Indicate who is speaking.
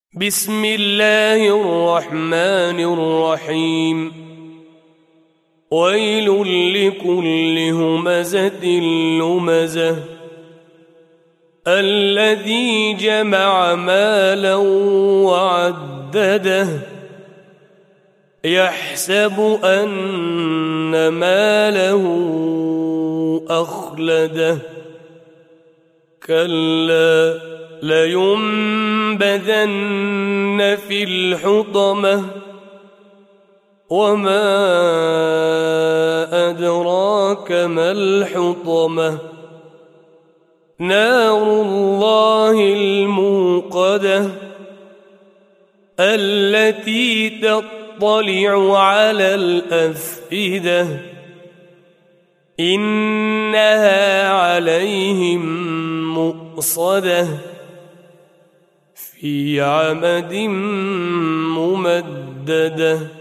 Speaker 1: بسم الله الرحمن الرحيم ويل لكل همزة لمزة الذي جمع مالا وعدده يحسب أن ماله أخلده كلا لينبذن في الحطمة وما أدراك ما الحطمة نار الله الموقدة التي تطلع على الأفئدة إنها عليهم مؤصدة في عمد ممددة.